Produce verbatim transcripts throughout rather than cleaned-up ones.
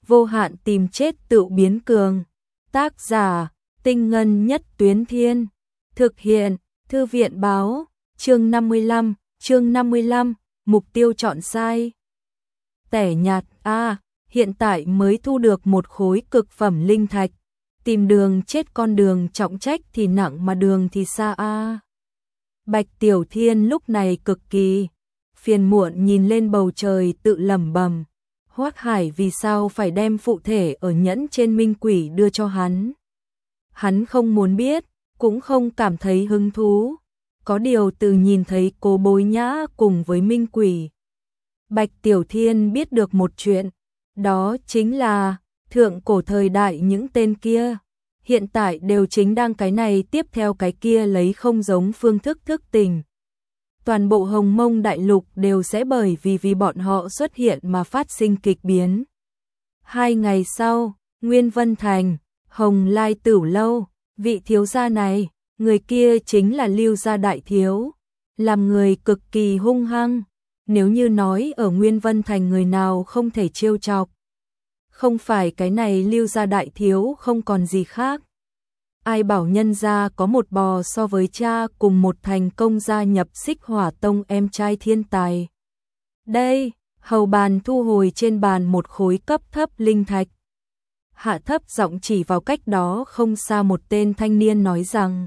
vô hạn tìm chết tự biến cường. Tác giả, Tinh Ngân Nhất Tuyến Thiên. Thực hiện, Thư viện Báo. Chương năm mươi lăm, chương năm mươi lăm, mục tiêu chọn sai. Tẻ nhạt a, à, hiện tại mới thu được một khối cực phẩm linh thạch. Tìm đường chết, con đường trọng trách thì nặng mà đường thì xa a. À. Bạch Tiểu Thiên lúc này cực kỳ phiền muộn nhìn lên bầu trời tự lẩm bẩm, Hoắc Hải vì sao phải đem phụ thể ở nhẫn trên minh quỷ đưa cho hắn? Hắn không muốn biết, cũng không cảm thấy hứng thú. Có điều từ nhìn thấy Cố Bối Nhã cùng với minh quỷ, Bạch Tiểu Thiên biết được một chuyện, đó chính là thượng cổ thời đại những tên kia hiện tại đều chính đang cái này tiếp theo cái kia lấy không giống phương thức thức tỉnh. Toàn bộ Hồng Mông Đại Lục đều sẽ bởi vì vì bọn họ xuất hiện mà phát sinh kịch biến. Hai ngày sau, Nguyên Vân Thành, Hồng Lai Tửu Lâu, vị thiếu gia này, người kia chính là Lưu gia đại thiếu, làm người cực kỳ hung hăng. Nếu như nói ở Nguyên Vân Thành người nào không thể trêu chọc, không phải cái này Lưu gia đại thiếu không còn gì khác. Ai bảo nhân gia có một bò so với cha cùng một thành công gia nhập Xích Hỏa Tông em trai thiên tài. Đây, hầu bàn thu hồi trên bàn một khối cấp thấp linh thạch. Hạ thấp giọng chỉ vào cách đó không xa một tên thanh niên nói rằng,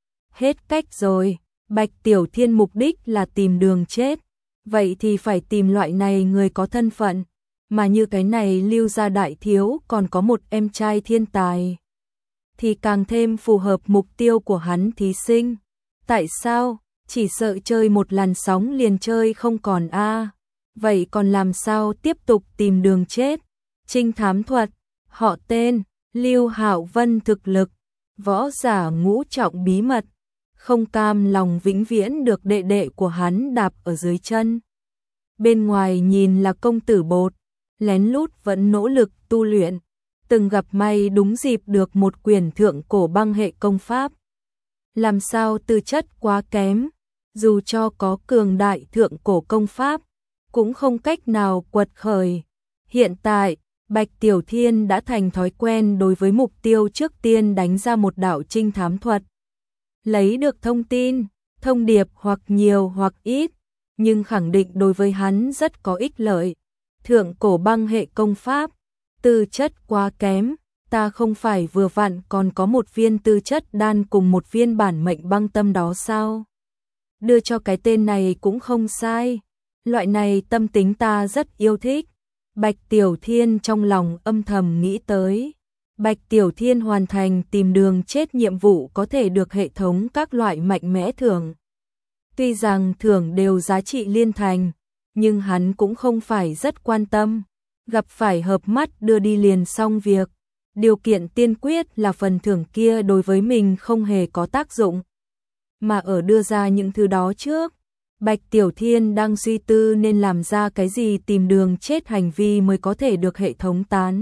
hết cách rồi, Bạch Tiểu Thiên mục đích là tìm đường chết, vậy thì phải tìm loại này người có thân phận, mà như cái này Lưu gia đại thiếu còn có một em trai thiên tài, thì càng thêm phù hợp mục tiêu của hắn thí sinh. Tại sao? Chỉ sợ chơi một làn sóng liền chơi không còn a. À. Vậy còn làm sao tiếp tục tìm đường chết? Trinh thám thuật, họ tên, Lưu Hạo Vân, thực lực, võ giả ngũ trọng bí mật, không cam lòng vĩnh viễn được đệ đệ của hắn đạp ở dưới chân. Bên ngoài nhìn là công tử bột, lén lút vẫn nỗ lực tu luyện, từng gặp may đúng dịp được một quyển thượng cổ băng hệ công pháp. Làm sao tư chất quá kém, dù cho có cường đại thượng cổ công pháp, cũng không cách nào quật khởi. Hiện tại, Bạch Tiểu Thiên đã thành thói quen đối với mục tiêu trước tiên đánh ra một đạo trinh thám thuật. Lấy được thông tin, thông điệp hoặc nhiều hoặc ít, nhưng khẳng định đối với hắn rất có ích lợi. Thượng cổ băng hệ công pháp, tư chất quá kém, ta không phải vừa vặn còn có một viên tư chất đan cùng một viên bản mệnh băng tâm đó sao? Đưa cho cái tên này cũng không sai, loại này tâm tính ta rất yêu thích. Bạch Tiểu Thiên trong lòng âm thầm nghĩ tới. Bạch Tiểu Thiên hoàn thành tìm đường chết nhiệm vụ có thể được hệ thống các loại mạnh mẽ thưởng. Tuy rằng thưởng đều giá trị liên thành, nhưng hắn cũng không phải rất quan tâm. Gặp phải hợp mắt đưa đi liền xong việc. Điều kiện tiên quyết là phần thưởng kia đối với mình không hề có tác dụng. Mà ở đưa ra những thứ đó trước, Bạch Tiểu Thiên đang suy tư nên làm ra cái gì tìm đường chết hành vi mới có thể được hệ thống tán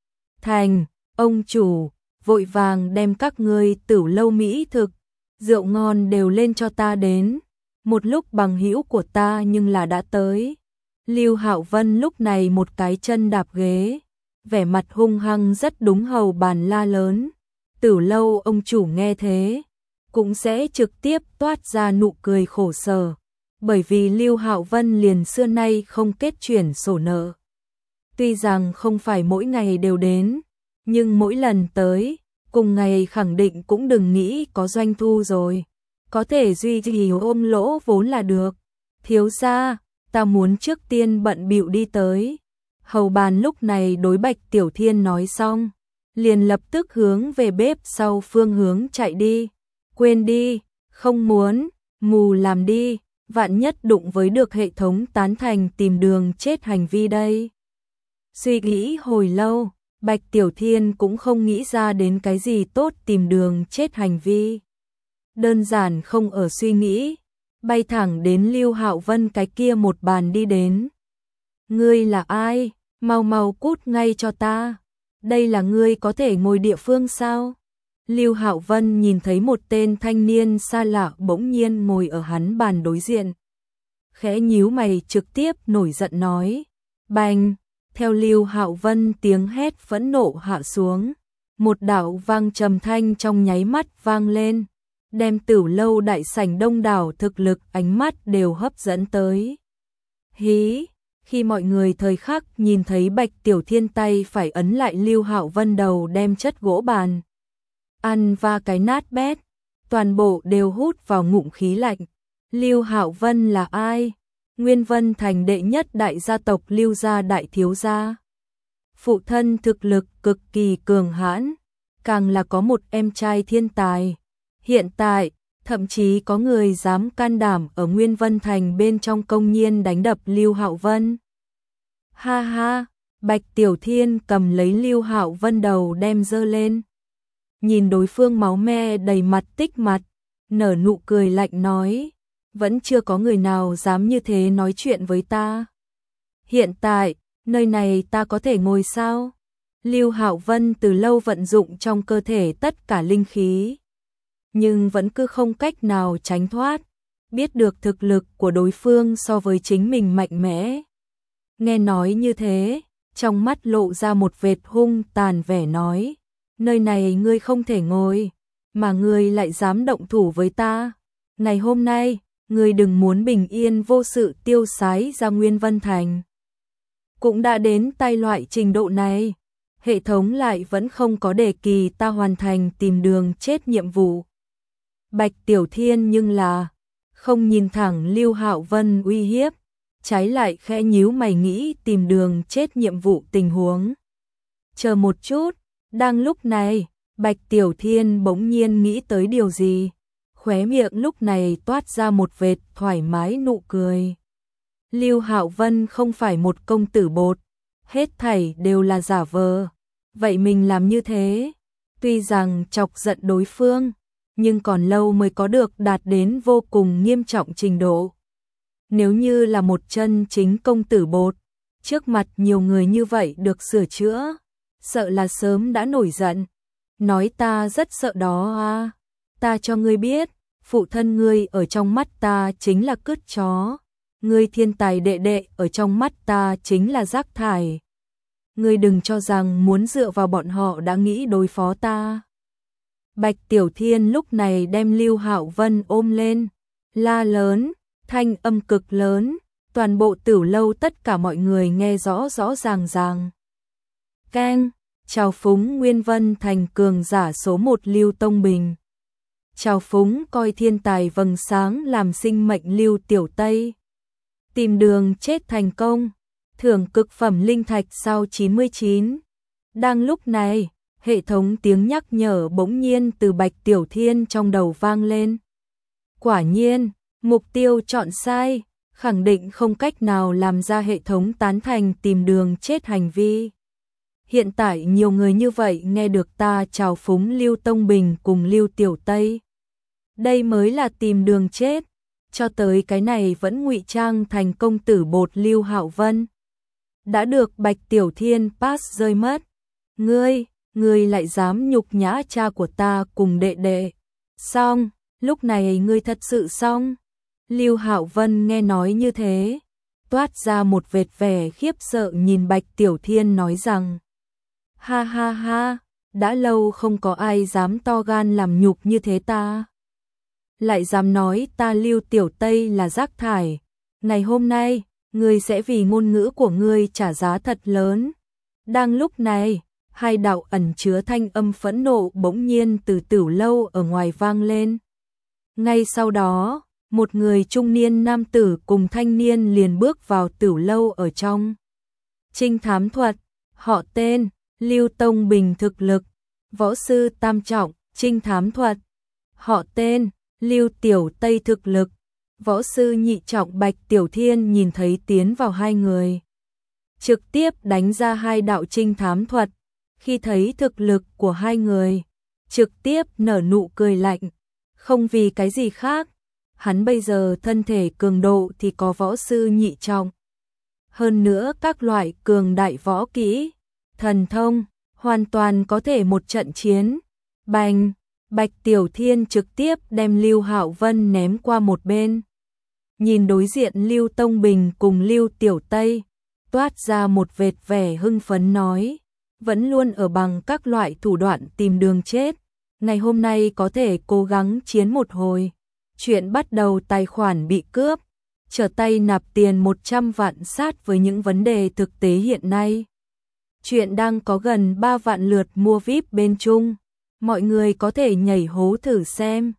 thành. Ông chủ, vội vàng đem các ngươi Tửu Lâu mỹ thực, rượu ngon đều lên cho ta đến. Một lúc bằng hữu của ta nhưng là đã tới. Lưu Hạo Vân lúc này một cái chân đạp ghế, vẻ mặt hung hăng rất đúng hầu bàn la lớn. Tửu Lâu ông chủ nghe thế, cũng sẽ trực tiếp toát ra nụ cười khổ sở, bởi vì Lưu Hạo Vân liền xưa nay không kết chuyển sổ nợ. Tuy rằng không phải mỗi ngày đều đến, nhưng mỗi lần tới, cùng ngày khẳng định cũng đừng nghĩ có doanh thu rồi, có thể duy trì ôm lỗ vốn là được. Thiếu gia, ta muốn trước tiên bận bịu đi tới. Hầu bàn lúc này đối Bạch Tiểu Thiên nói xong, liền lập tức hướng về bếp sau phương hướng chạy đi. Quên đi, không muốn, mù làm đi, vạn nhất đụng với được hệ thống tán thành tìm đường chết hành vi đây. Suy nghĩ hồi lâu, Bạch Tiểu Thiên cũng không nghĩ ra đến cái gì tốt tìm đường chết hành vi. Đơn giản không ở suy nghĩ, bay thẳng đến Lưu Hạo Vân cái kia một bàn đi đến. Ngươi là ai? Mau mau cút ngay cho ta. Đây là ngươi có thể ngồi địa phương sao? Lưu Hạo Vân nhìn thấy một tên thanh niên xa lạ bỗng nhiên ngồi ở hắn bàn đối diện. Khẽ nhíu mày trực tiếp nổi giận nói. Bành! Theo Lưu Hạo Vân tiếng hét phẫn nộ hạ xuống, một đạo vang trầm thanh trong nháy mắt vang lên, đem Tử Lâu đại sảnh đông đảo thực lực ánh mắt đều hấp dẫn tới. Hí, khi mọi người thời khắc nhìn thấy Bạch Tiểu Thiên tay phải ấn lại Lưu Hạo Vân đầu đem chất gỗ bàn ăn va cái nát bét, toàn bộ đều hút vào ngụm khí lạnh. Lưu Hạo Vân là ai? Nguyên Vân Thành đệ nhất đại gia tộc Lưu gia đại thiếu gia. Phụ thân thực lực cực kỳ cường hãn, càng là có một em trai thiên tài. Hiện tại, thậm chí có người dám can đảm ở Nguyên Vân Thành bên trong công nhiên đánh đập Lưu Hạo Vân. Ha ha, Bạch Tiểu Thiên cầm lấy Lưu Hạo Vân đầu đem dơ lên. Nhìn đối phương máu me đầy mặt tích mặt, nở nụ cười lạnh nói, vẫn chưa có người nào dám như thế nói chuyện với ta. Hiện tại, nơi này ta có thể ngồi sao? Lưu Hạo Vân từ lâu vận dụng trong cơ thể tất cả linh khí, nhưng vẫn cứ không cách nào tránh thoát, biết được thực lực của đối phương so với chính mình mạnh mẽ. Nghe nói như thế, trong mắt lộ ra một vệt hung tàn vẻ nói, nơi này ngươi không thể ngồi, mà ngươi lại dám động thủ với ta. Ngày hôm nay, ngươi đừng muốn bình yên vô sự tiêu sái ra Nguyên Vân Thành. Cũng đã đến tay loại trình độ này, hệ thống lại vẫn không có đề kỳ ta hoàn thành tìm đường chết nhiệm vụ. Bạch Tiểu Thiên nhưng là không nhìn thẳng Lưu Hạo Vân uy hiếp, trái lại khẽ nhíu mày nghĩ tìm đường chết nhiệm vụ tình huống. Chờ một chút, đang lúc này, Bạch Tiểu Thiên bỗng nhiên nghĩ tới điều gì, khóe miệng lúc này toát ra một vệt thoải mái nụ cười. Lưu Hạo Vân không phải một công tử bột, hết thảy đều là giả vờ. Vậy mình làm như thế, tuy rằng chọc giận đối phương, nhưng còn lâu mới có được đạt đến vô cùng nghiêm trọng trình độ. Nếu như là một chân chính công tử bột, trước mặt nhiều người như vậy được sửa chữa, sợ là sớm đã nổi giận. Nói ta rất sợ đó à, ta cho ngươi biết, phụ thân ngươi ở trong mắt ta chính là cứt chó, ngươi thiên tài đệ đệ ở trong mắt ta chính là rác thải. Ngươi đừng cho rằng muốn dựa vào bọn họ đã nghĩ đối phó ta. Bạch Tiểu Thiên lúc này đem Lưu Hạo Vân ôm lên, la lớn, thanh âm cực lớn, toàn bộ Tử Lâu tất cả mọi người nghe rõ rõ ràng ràng. Keng, chào phúng Nguyên Vân Thành cường giả số một Lưu Tông Bình. Chào phúng coi thiên tài vầng sáng làm sinh mệnh Lưu Tiểu Tây. Tìm đường chết thành công, thưởng cực phẩm linh thạch sau chín mươi chín. Đang lúc này, hệ thống tiếng nhắc nhở bỗng nhiên từ Bạch Tiểu Thiên trong đầu vang lên. Quả nhiên, mục tiêu chọn sai, khẳng định không cách nào làm ra hệ thống tán thành tìm đường chết hành vi. Hiện tại nhiều người như vậy nghe được ta chào phúng Lưu Tông Bình cùng Lưu Tiểu Tây. Đây mới là tìm đường chết, cho tới cái này vẫn ngụy trang thành công tử bột Lưu Hạo Vân. Đã được Bạch Tiểu Thiên pass rơi mất. Ngươi, ngươi lại dám nhục nhã cha của ta cùng đệ đệ. Xong, lúc này ngươi thật sự xong. Lưu Hạo Vân nghe nói như thế, toát ra một vệt vẻ khiếp sợ nhìn Bạch Tiểu Thiên nói rằng, ha ha ha, đã lâu không có ai dám to gan làm nhục như thế ta. Lại dám nói ta Lưu Tiểu Tây là rác thải. Ngày hôm nay, ngươi sẽ vì ngôn ngữ của ngươi trả giá thật lớn. Đang lúc này, hai đạo ẩn chứa thanh âm phẫn nộ bỗng nhiên từ Tử Lâu ở ngoài vang lên. Ngay sau đó, một người trung niên nam tử cùng thanh niên liền bước vào Tử Lâu ở trong. Trinh thám thuật, họ tên, Lưu Tông Bình thực lực, võ sư tam trọng, trinh thám thuật, họ tên, Lưu Tiểu Tây thực lực, võ sư nhị trọng. Bạch Tiểu Thiên nhìn thấy tiến vào hai người, trực tiếp đánh ra hai đạo trinh thám thuật, khi thấy thực lực của hai người, trực tiếp nở nụ cười lạnh, không vì cái gì khác, hắn bây giờ thân thể cường độ thì có võ sư nhị trọng. Hơn nữa các loại cường đại võ kỹ, thần thông, hoàn toàn có thể một trận chiến. Bành, Bạch Tiểu Thiên trực tiếp đem Lưu Hạo Vân ném qua một bên. Nhìn đối diện Lưu Tông Bình cùng Lưu Tiểu Tây, toát ra một vệt vẻ hưng phấn nói, vẫn luôn ở bằng các loại thủ đoạn tìm đường chết, ngày hôm nay có thể cố gắng chiến một hồi. Chuyện bắt đầu tài khoản bị cướp, trở tay nạp tiền một trăm vạn sát với những vấn đề thực tế hiện nay. Chuyện đang có gần ba vạn lượt mua vi ai pi bên Trung, mọi người có thể nhảy hố thử xem.